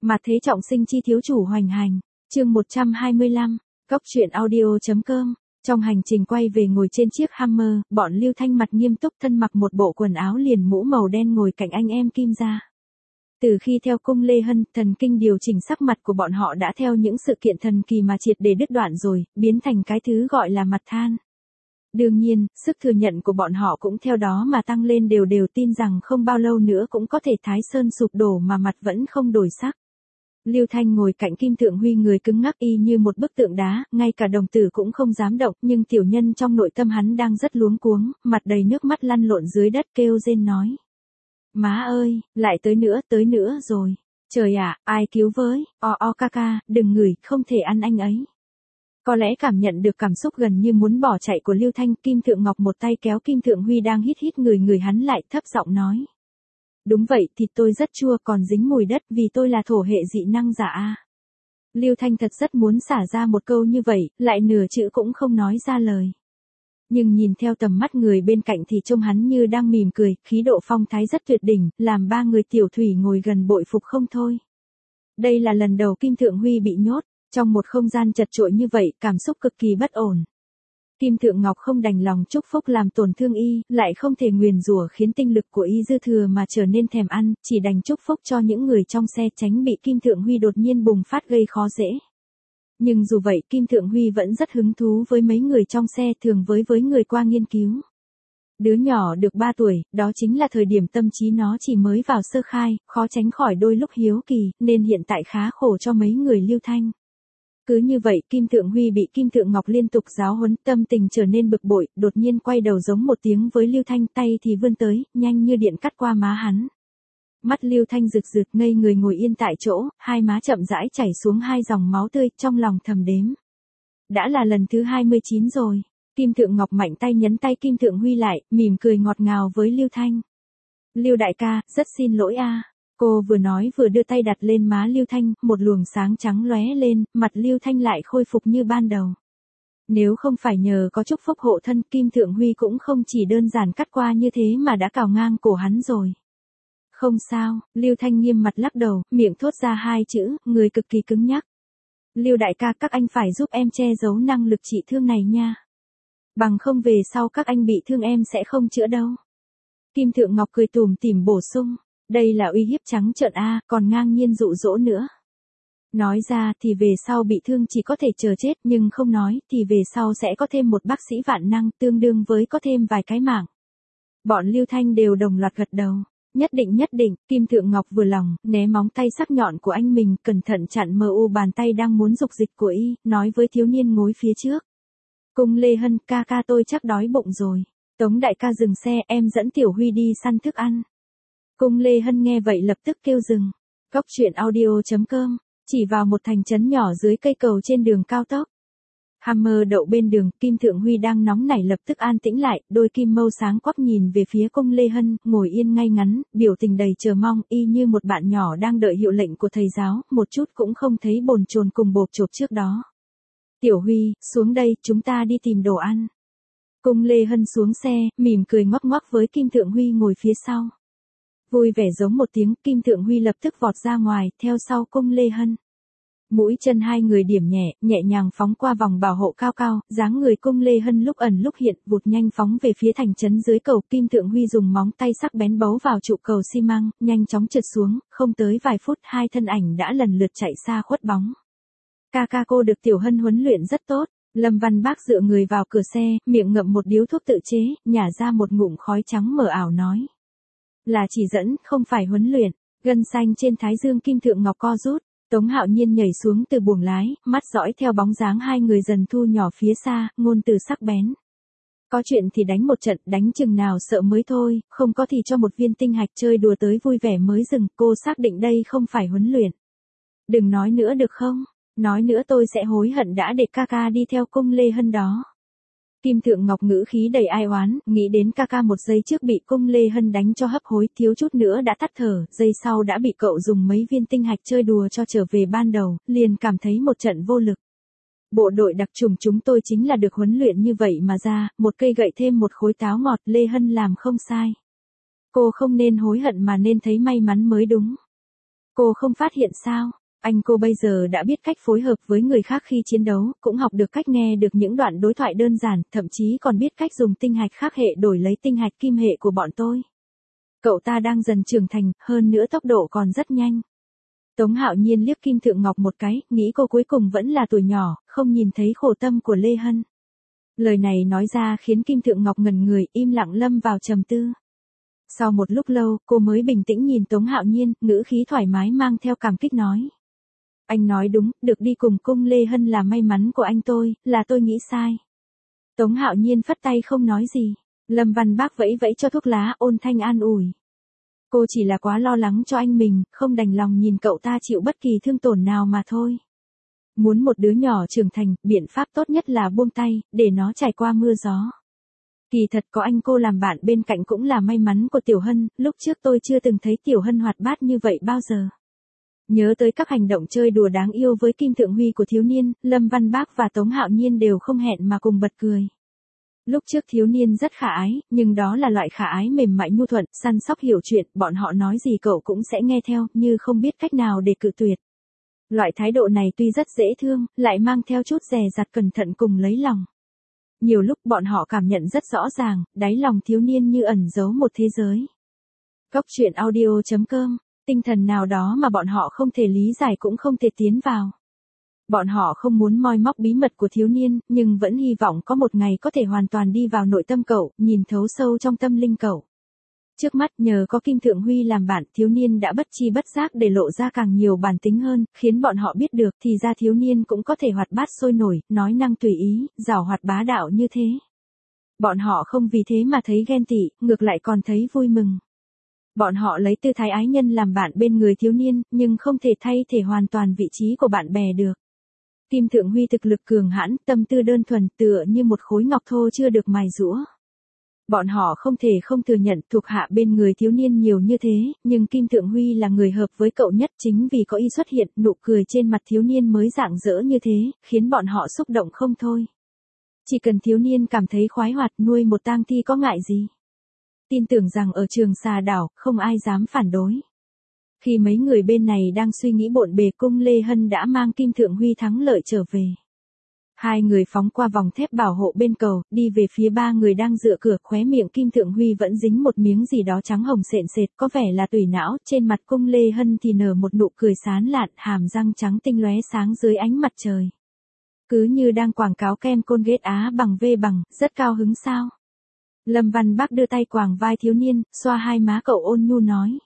Mà thế trọng sinh chi thiếu chủ hoành hành. Chương 125. Góc truyện audio.com. Trong hành trình quay về ngồi trên chiếc Hummer, bọn Lưu Thanh mặt nghiêm túc thân mặc một bộ quần áo liền mũ màu đen ngồi cạnh anh em Kim gia. Từ khi theo cung Lê Hân, thần kinh điều chỉnh sắc mặt của bọn họ đã theo những sự kiện thần kỳ mà triệt để đứt đoạn rồi, biến thành cái thứ gọi là mặt than. Đương nhiên, sức thừa nhận của bọn họ cũng theo đó mà tăng lên đều tin rằng không bao lâu nữa cũng có thể Thái Sơn sụp đổ mà mặt vẫn không đổi sắc. Lưu Thanh ngồi cạnh Kim Thượng Huy người cứng ngắc y như một bức tượng đá, ngay cả đồng tử cũng không dám động, nhưng tiểu nhân trong nội tâm hắn đang rất luống cuống, mặt đầy nước mắt lăn lộn dưới đất kêu rên nói. Má ơi, lại tới nữa rồi. Trời ạ, ai cứu với, ca, đừng ngửi, không thể ăn anh ấy. Có lẽ cảm nhận được cảm xúc gần như muốn bỏ chạy của Lưu Thanh, Kim Thượng Ngọc một tay kéo Kim Thượng Huy đang hít người hắn lại thấp giọng nói. Đúng vậy, thịt tôi rất chua còn dính mùi đất vì tôi là thổ hệ dị năng giả a. Lưu Thanh thật rất muốn xả ra một câu như vậy, lại nửa chữ cũng không nói ra lời. Nhưng nhìn theo tầm mắt người bên cạnh thì trông hắn như đang mỉm cười, khí độ phong thái rất tuyệt đỉnh, làm ba người tiểu thủy ngồi gần bội phục không thôi. Đây là lần đầu Kim Thượng Huy bị nhốt, trong một không gian chật chội như vậy, cảm xúc cực kỳ bất ổn. Kim Thượng Ngọc không đành lòng chúc phúc làm tổn thương y, lại không thể nguyền rủa khiến tinh lực của y dư thừa mà trở nên thèm ăn, chỉ đành chúc phúc cho những người trong xe tránh bị Kim Thượng Huy đột nhiên bùng phát gây khó dễ. Nhưng dù vậy Kim Thượng Huy vẫn rất hứng thú với mấy người trong xe thường với người qua nghiên cứu. Đứa nhỏ được 3 tuổi, đó chính là thời điểm tâm trí nó chỉ mới vào sơ khai, khó tránh khỏi đôi lúc hiếu kỳ, nên hiện tại khá khổ cho mấy người Lưu Thanh. Cứ như vậy Kim Thượng Huy bị Kim Thượng Ngọc liên tục giáo huấn, tâm tình trở nên bực bội, đột nhiên quay đầu giống một tiếng với Lưu Thanh, tay thì vươn tới, nhanh như điện cắt qua má hắn. Mắt Lưu Thanh rực rực ngây người ngồi yên tại chỗ, hai má chậm rãi chảy xuống hai dòng máu tươi, trong lòng thầm đếm. Đã là lần thứ 29 rồi. Kim Thượng Ngọc mạnh tay nhấn tay Kim Thượng Huy lại, mỉm cười ngọt ngào với Lưu Thanh. Lưu đại ca, rất xin lỗi a. Cô vừa nói vừa đưa tay đặt lên má Lưu Thanh, một luồng sáng trắng lóe lên, mặt Lưu Thanh lại khôi phục như ban đầu. Nếu không phải nhờ có chúc phúc hộ thân, Kim Thượng Huy cũng không chỉ đơn giản cắt qua như thế mà đã cào ngang cổ hắn rồi. Không sao, Lưu Thanh nghiêm mặt lắc đầu, miệng thốt ra hai chữ, người cực kỳ cứng nhắc. Lưu đại ca, các anh phải giúp em che giấu năng lực trị thương này nha. Bằng không về sau các anh bị thương em sẽ không chữa đâu. Kim Thượng Ngọc cười tủm tỉm bổ sung. Đây là uy hiếp trắng trợn a, còn ngang nhiên dụ dỗ nữa. Nói ra thì về sau bị thương chỉ có thể chờ chết, nhưng không nói thì về sau sẽ có thêm một bác sĩ vạn năng, tương đương với có thêm vài cái mạng. Bọn Lưu Thanh đều đồng loạt gật đầu. Nhất định, Kim Thượng Ngọc vừa lòng, né móng tay sắc nhọn của anh mình, cẩn thận chặn mờ u bàn tay đang muốn dục dịch của y, nói với thiếu niên ngồi phía trước. Cung Lê Hân, ca tôi chắc đói bụng rồi. Tống đại ca dừng xe, em dẫn Tiểu Huy đi săn thức ăn. Cung Lê Hân nghe vậy lập tức kêu dừng. Góc truyện audio.com. Chỉ vào một thành trấn nhỏ dưới cây cầu trên đường cao tốc. Hummer đậu bên đường, Kim Thượng Huy đang nóng nảy lập tức an tĩnh lại, đôi kim mâu sáng quắc nhìn về phía Cung Lê Hân, ngồi yên ngay ngắn, biểu tình đầy chờ mong, y như một bạn nhỏ đang đợi hiệu lệnh của thầy giáo, một chút cũng không thấy bồn chồn cùng bộp chộp trước đó. Tiểu Huy, xuống đây, chúng ta đi tìm đồ ăn. Cung Lê Hân xuống xe, mỉm cười ngoắc ngoắc với Kim Thượng Huy ngồi phía sau. Vui vẻ giống một tiếng, Kim Thượng Huy lập tức vọt ra ngoài, theo sau Cung Lê Hân. Mũi chân hai người điểm nhẹ nhàng phóng qua vòng bảo hộ cao cao, dáng người Cung Lê Hân lúc ẩn lúc hiện, vụt nhanh phóng về phía thành trấn dưới cầu. Kim Thượng Huy dùng móng tay sắc bén bấu vào trụ cầu xi măng, nhanh chóng trượt xuống, không tới vài phút hai thân ảnh đã lần lượt chạy xa khuất bóng. Ca cô được Tiểu Hân huấn luyện rất tốt. Lâm Văn Bác dựa người vào cửa xe, miệng ngậm một điếu thuốc tự chế, nhả ra một ngụm khói trắng mờ ảo nói. Là chỉ dẫn, không phải huấn luyện. Gân xanh trên thái dương Kim Thượng Ngọc co rút. Tống Hạo Nhiên nhảy xuống từ buồng lái, mắt dõi theo bóng dáng hai người dần thu nhỏ phía xa, ngôn từ sắc bén. Có chuyện thì đánh một trận, đánh chừng nào sợ mới thôi, không có thì cho một viên tinh hạch chơi đùa tới vui vẻ mới dừng, cô xác định đây không phải huấn luyện. Đừng nói nữa được không? Nói nữa tôi sẽ hối hận đã để ca đi theo Cung Lê Hân đó. Kim Thượng Ngọc ngữ khí đầy ai oán, nghĩ đến ca một giây trước bị Cung Lê Hân đánh cho hấp hối, thiếu chút nữa đã tắt thở, giây sau đã bị cậu dùng mấy viên tinh hạch chơi đùa cho trở về ban đầu, liền cảm thấy một trận vô lực. Bộ đội đặc chủng chúng tôi chính là được huấn luyện như vậy mà ra, một cây gậy thêm một khối táo ngọt, Lê Hân làm không sai. Cô không nên hối hận mà nên thấy may mắn mới đúng. Cô không phát hiện sao? Anh cô bây giờ đã biết cách phối hợp với người khác khi chiến đấu, cũng học được cách nghe được những đoạn đối thoại đơn giản, thậm chí còn biết cách dùng tinh hạch khác hệ đổi lấy tinh hạch kim hệ của bọn tôi. Cậu ta đang dần trưởng thành, hơn nữa tốc độ còn rất nhanh. Tống Hạo Nhiên liếc Kim Thượng Ngọc một cái, nghĩ cô cuối cùng vẫn là tuổi nhỏ, không nhìn thấy khổ tâm của Lê Hân. Lời này nói ra khiến Kim Thượng Ngọc ngẩn người, im lặng lâm vào trầm tư. Sau một lúc lâu, cô mới bình tĩnh nhìn Tống Hạo Nhiên, ngữ khí thoải mái mang theo cảm kích nói. Anh nói đúng, được đi cùng cung Lê Hân là may mắn của anh tôi, là tôi nghĩ sai. Tống Hạo Nhiên phất tay không nói gì. Lâm Văn Bác vẫy vẫy cho thuốc lá, ôn thanh an ủi. Cô chỉ là quá lo lắng cho anh mình, không đành lòng nhìn cậu ta chịu bất kỳ thương tổn nào mà thôi. Muốn một đứa nhỏ trưởng thành, biện pháp tốt nhất là buông tay, để nó trải qua mưa gió. Kỳ thật có anh cô làm bạn bên cạnh cũng là may mắn của Tiểu Hân, lúc trước tôi chưa từng thấy Tiểu Hân hoạt bát như vậy bao giờ. Nhớ tới các hành động chơi đùa đáng yêu với Kim Thượng Huy của thiếu niên, Lâm Văn Bác và Tống Hạo Nhiên đều không hẹn mà cùng bật cười. Lúc trước thiếu niên rất khả ái, nhưng đó là loại khả ái mềm mại nhu thuận, săn sóc hiểu chuyện, bọn họ nói gì cậu cũng sẽ nghe theo, như không biết cách nào để cự tuyệt. Loại thái độ này tuy rất dễ thương, lại mang theo chút dè dặt cẩn thận cùng lấy lòng. Nhiều lúc bọn họ cảm nhận rất rõ ràng, đáy lòng thiếu niên như ẩn giấu một thế giới. Cốc truyện audio.com, tinh thần nào đó mà bọn họ không thể lý giải cũng không thể tiến vào. Bọn họ không muốn moi móc bí mật của thiếu niên, nhưng vẫn hy vọng có một ngày có thể hoàn toàn đi vào nội tâm cậu, nhìn thấu sâu trong tâm linh cậu. Trước mắt nhờ có Kim Thượng Huy làm bạn, thiếu niên đã bất chi bất giác để lộ ra càng nhiều bản tính hơn, khiến bọn họ biết được thì ra thiếu niên cũng có thể hoạt bát sôi nổi, nói năng tùy ý, giàu hoạt bá đạo như thế. Bọn họ không vì thế mà thấy ghen tị, ngược lại còn thấy vui mừng. Bọn họ lấy tư thái ái nhân làm bạn bên người thiếu niên, nhưng không thể thay thế hoàn toàn vị trí của bạn bè được. Kim Thượng Huy thực lực cường hãn, tâm tư đơn thuần, tựa như một khối ngọc thô chưa được mài giũa. Bọn họ không thể không thừa nhận thuộc hạ bên người thiếu niên nhiều như thế, nhưng Kim Thượng Huy là người hợp với cậu nhất, chính vì có y xuất hiện, nụ cười trên mặt thiếu niên mới rạng rỡ như thế, khiến bọn họ xúc động không thôi. Chỉ cần thiếu niên cảm thấy khoái hoạt, nuôi một tang thi có ngại gì. Tin tưởng rằng ở Trường Xà Đảo, không ai dám phản đối. Khi mấy người bên này đang suy nghĩ bộn bề, cung Lê Hân đã mang Kim Thượng Huy thắng lợi trở về. Hai người phóng qua vòng thép bảo hộ bên cầu, đi về phía ba người đang dựa cửa, khóe miệng Kim Thượng Huy vẫn dính một miếng gì đó trắng hồng sện sệt, có vẻ là tủy não, trên mặt cung Lê Hân thì nở một nụ cười sán lạn, hàm răng trắng tinh lóe sáng dưới ánh mặt trời. Cứ như đang quảng cáo kem Colgate Á bằng V bằng, rất cao hứng sao. Lâm Văn Bác đưa tay quàng vai thiếu niên, xoa hai má cậu ôn nhu nói.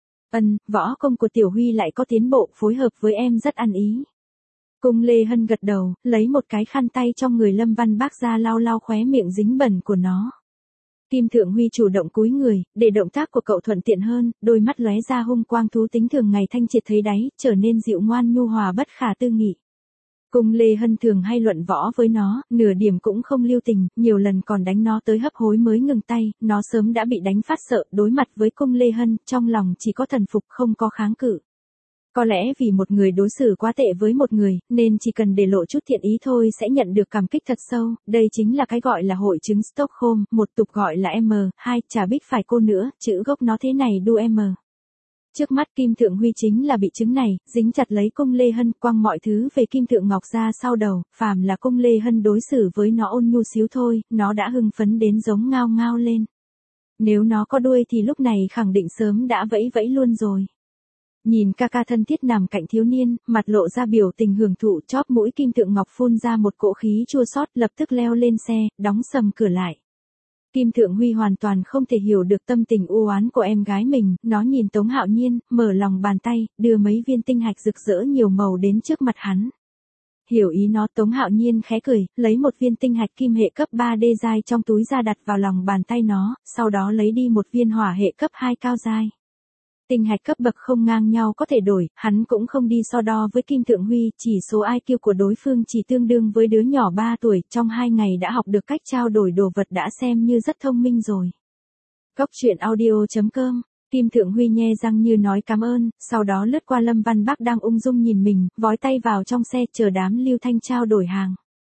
Võ công của Tiểu Huy lại có tiến bộ, phối hợp với em rất ăn ý. Cung Lê Hân gật đầu, lấy một cái khăn tay trong người Lâm Văn Bác ra lau lau khóe miệng dính bẩn của nó. Kim Thượng Huy chủ động cúi người, để động tác của cậu thuận tiện hơn, đôi mắt lóe ra hung quang thú tính thường ngày thanh triệt thấy đáy, trở nên dịu ngoan nhu hòa bất khả tư nghị. Cung Lê Hân thường hay luận võ với nó, nửa điểm cũng không lưu tình, nhiều lần còn đánh nó tới hấp hối mới ngừng tay, nó sớm đã bị đánh phát sợ, đối mặt với Cung Lê Hân, trong lòng chỉ có thần phục không có kháng cự. Có lẽ vì một người đối xử quá tệ với một người, nên chỉ cần để lộ chút thiện ý thôi sẽ nhận được cảm kích thật sâu, đây chính là cái gọi là hội chứng Stockholm, một tục gọi là M2, chả biết phải cô nữa, chữ gốc nó thế này đu M. Trước mắt Kim Thượng Huy chính là bị chứng này, dính chặt lấy cung Lê Hân, quăng mọi thứ về Kim Thượng Ngọc ra sau đầu, phàm là cung Lê Hân đối xử với nó ôn nhu xíu thôi, nó đã hưng phấn đến giống ngao ngao lên. Nếu nó có đuôi thì lúc này khẳng định sớm đã vẫy vẫy luôn rồi. Nhìn ca ca thân thiết nằm cạnh thiếu niên, mặt lộ ra biểu tình hưởng thụ, chóp mũi Kim Thượng Ngọc phun ra một cỗ khí chua xót, lập tức leo lên xe, đóng sầm cửa lại. Kim Thượng Huy hoàn toàn không thể hiểu được tâm tình u oán của em gái mình, nó nhìn Tống Hạo Nhiên, mở lòng bàn tay, đưa mấy viên tinh hạch rực rỡ nhiều màu đến trước mặt hắn. Hiểu ý nó, Tống Hạo Nhiên khẽ cười, lấy một viên tinh hạch kim hệ cấp 3 đê giai trong túi ra đặt vào lòng bàn tay nó, sau đó lấy đi một viên hỏa hệ cấp 2 cao giai. Tinh hạch cấp bậc không ngang nhau có thể đổi, hắn cũng không đi so đo với Kim Thượng Huy, chỉ số IQ của đối phương chỉ tương đương với đứa nhỏ 3 tuổi, trong 2 ngày đã học được cách trao đổi đồ vật đã xem như rất thông minh rồi. Cốc truyện audio.com, Kim Thượng Huy nhe răng như nói cảm ơn, sau đó lướt qua Lâm Văn Bác đang ung dung nhìn mình, vói tay vào trong xe chờ đám Lưu Thanh trao đổi hàng.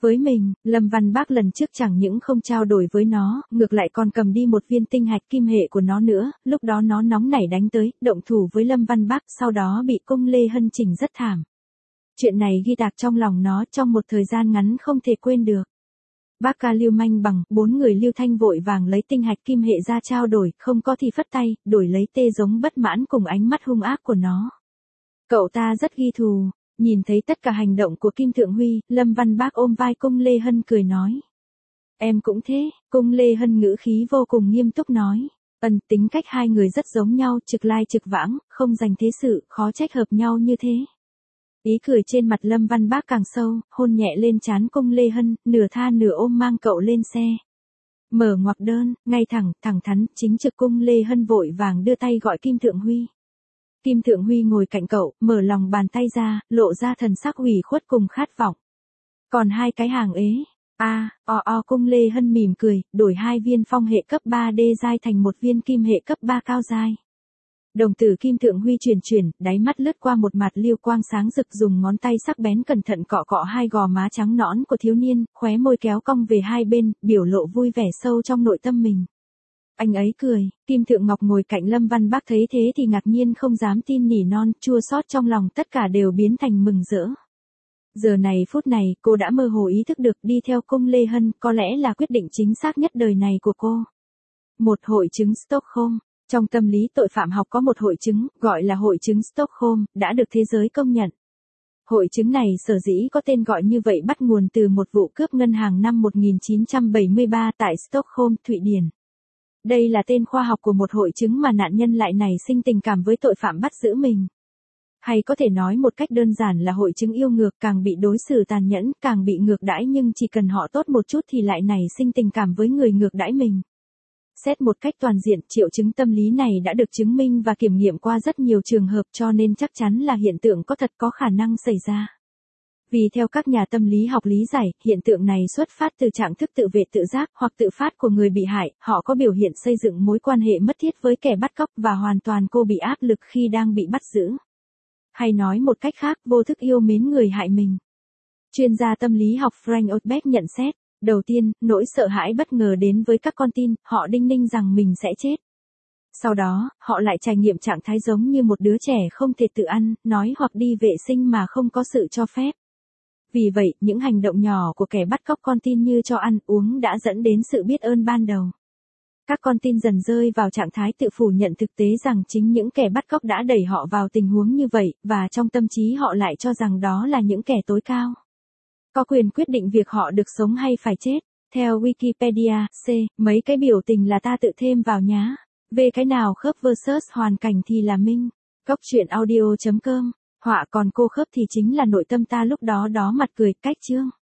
Với mình, Lâm Văn Bác lần trước chẳng những không trao đổi với nó, ngược lại còn cầm đi một viên tinh hạch kim hệ của nó nữa, lúc đó nó nóng nảy đánh tới, động thủ với Lâm Văn Bác, sau đó bị Cung Lê Hân chỉnh rất thảm. Chuyện này ghi tạc trong lòng nó trong một thời gian ngắn không thể quên được. Bác ca lưu manh bằng, 4 người Lưu Thanh vội vàng lấy tinh hạch kim hệ ra trao đổi, không có thì phất tay, đổi lấy tê giống bất mãn cùng ánh mắt hung ác của nó. Cậu ta rất ghi thù, nhìn thấy tất cả hành động của Kim Thượng Huy, Lâm Văn Bác ôm vai Cung Lê Hân cười nói. Em cũng thế, Cung Lê Hân ngữ khí vô cùng nghiêm túc nói. Tính cách hai người rất giống nhau, trực lai trực vãng, không dành thế sự, khó trách hợp nhau như thế. Ý cười trên mặt Lâm Văn Bác càng sâu, hôn nhẹ lên trán Cung Lê Hân, nửa tha nửa ôm mang cậu lên xe. Mở ngoặc đơn, ngay thẳng, thẳng thắn, chính trực. Cung Lê Hân vội vàng đưa tay gọi Kim Thượng Huy. Kim Thượng Huy ngồi cạnh cậu, mở lòng bàn tay ra, lộ ra thần sắc ủy khuất cùng khát vọng. Còn 2 cái hàng ế. Cung Lê Hân mỉm cười, đổi 2 viên phong hệ cấp 3D giai thành 1 viên kim hệ cấp 3 cao giai. Đồng tử Kim Thượng Huy chuyển, đáy mắt lướt qua một mặt lưu quang sáng rực, dùng ngón tay sắc bén cẩn thận cọ cọ 2 gò má trắng nõn của thiếu niên, khóe môi kéo cong về hai bên, biểu lộ vui vẻ sâu trong nội tâm mình. Anh ấy cười, Kim Thượng Ngọc ngồi cạnh Lâm Văn Bác thấy thế thì ngạc nhiên không dám tin, nỉ non, chua xót trong lòng tất cả đều biến thành mừng rỡ. Giờ này phút này, cô đã mơ hồ ý thức được đi theo Cung Lê Hân có lẽ là quyết định chính xác nhất đời này của cô. Một hội chứng Stockholm. Trong tâm lý tội phạm học có một hội chứng, gọi là hội chứng Stockholm, đã được thế giới công nhận. Hội chứng này sở dĩ có tên gọi như vậy bắt nguồn từ một vụ cướp ngân hàng năm 1973 tại Stockholm, Thụy Điển. Đây là tên khoa học của một hội chứng mà nạn nhân lại nảy sinh tình cảm với tội phạm bắt giữ mình. Hay có thể nói một cách đơn giản là hội chứng yêu ngược, càng bị đối xử tàn nhẫn, càng bị ngược đãi, nhưng chỉ cần họ tốt một chút thì lại nảy sinh tình cảm với người ngược đãi mình. Xét một cách toàn diện, triệu chứng tâm lý này đã được chứng minh và kiểm nghiệm qua rất nhiều trường hợp, cho nên chắc chắn là hiện tượng có thật, có khả năng xảy ra. Vì theo các nhà tâm lý học lý giải, hiện tượng này xuất phát từ trạng thức tự vệ tự giác hoặc tự phát của người bị hại, họ có biểu hiện xây dựng mối quan hệ mất thiết với kẻ bắt cóc và hoàn toàn cô bị áp lực khi đang bị bắt giữ. Hay nói một cách khác, vô thức yêu mến người hại mình. Chuyên gia tâm lý học Frank Oldbeck nhận xét. Đầu tiên, nỗi sợ hãi bất ngờ đến với các con tin, họ đinh ninh rằng mình sẽ chết. Sau đó, họ lại trải nghiệm trạng thái giống như một đứa trẻ không thể tự ăn, nói hoặc đi vệ sinh mà không có sự cho phép. Vì vậy, những hành động nhỏ của kẻ bắt cóc con tin như cho ăn, uống đã dẫn đến sự biết ơn ban đầu. Các con tin dần rơi vào trạng thái tự phủ nhận thực tế rằng chính những kẻ bắt cóc đã đẩy họ vào tình huống như vậy, và trong tâm trí họ lại cho rằng đó là những kẻ tối cao. Có quyền quyết định việc họ được sống hay phải chết. Theo Wikipedia, mấy cái biểu tình là ta tự thêm vào nhá. Cái nào khớp versus hoàn cảnh thì là minh. Góc truyện audio.com. Họa còn cô khớp thì chính là nội tâm ta lúc đó mặt cười, cách chương.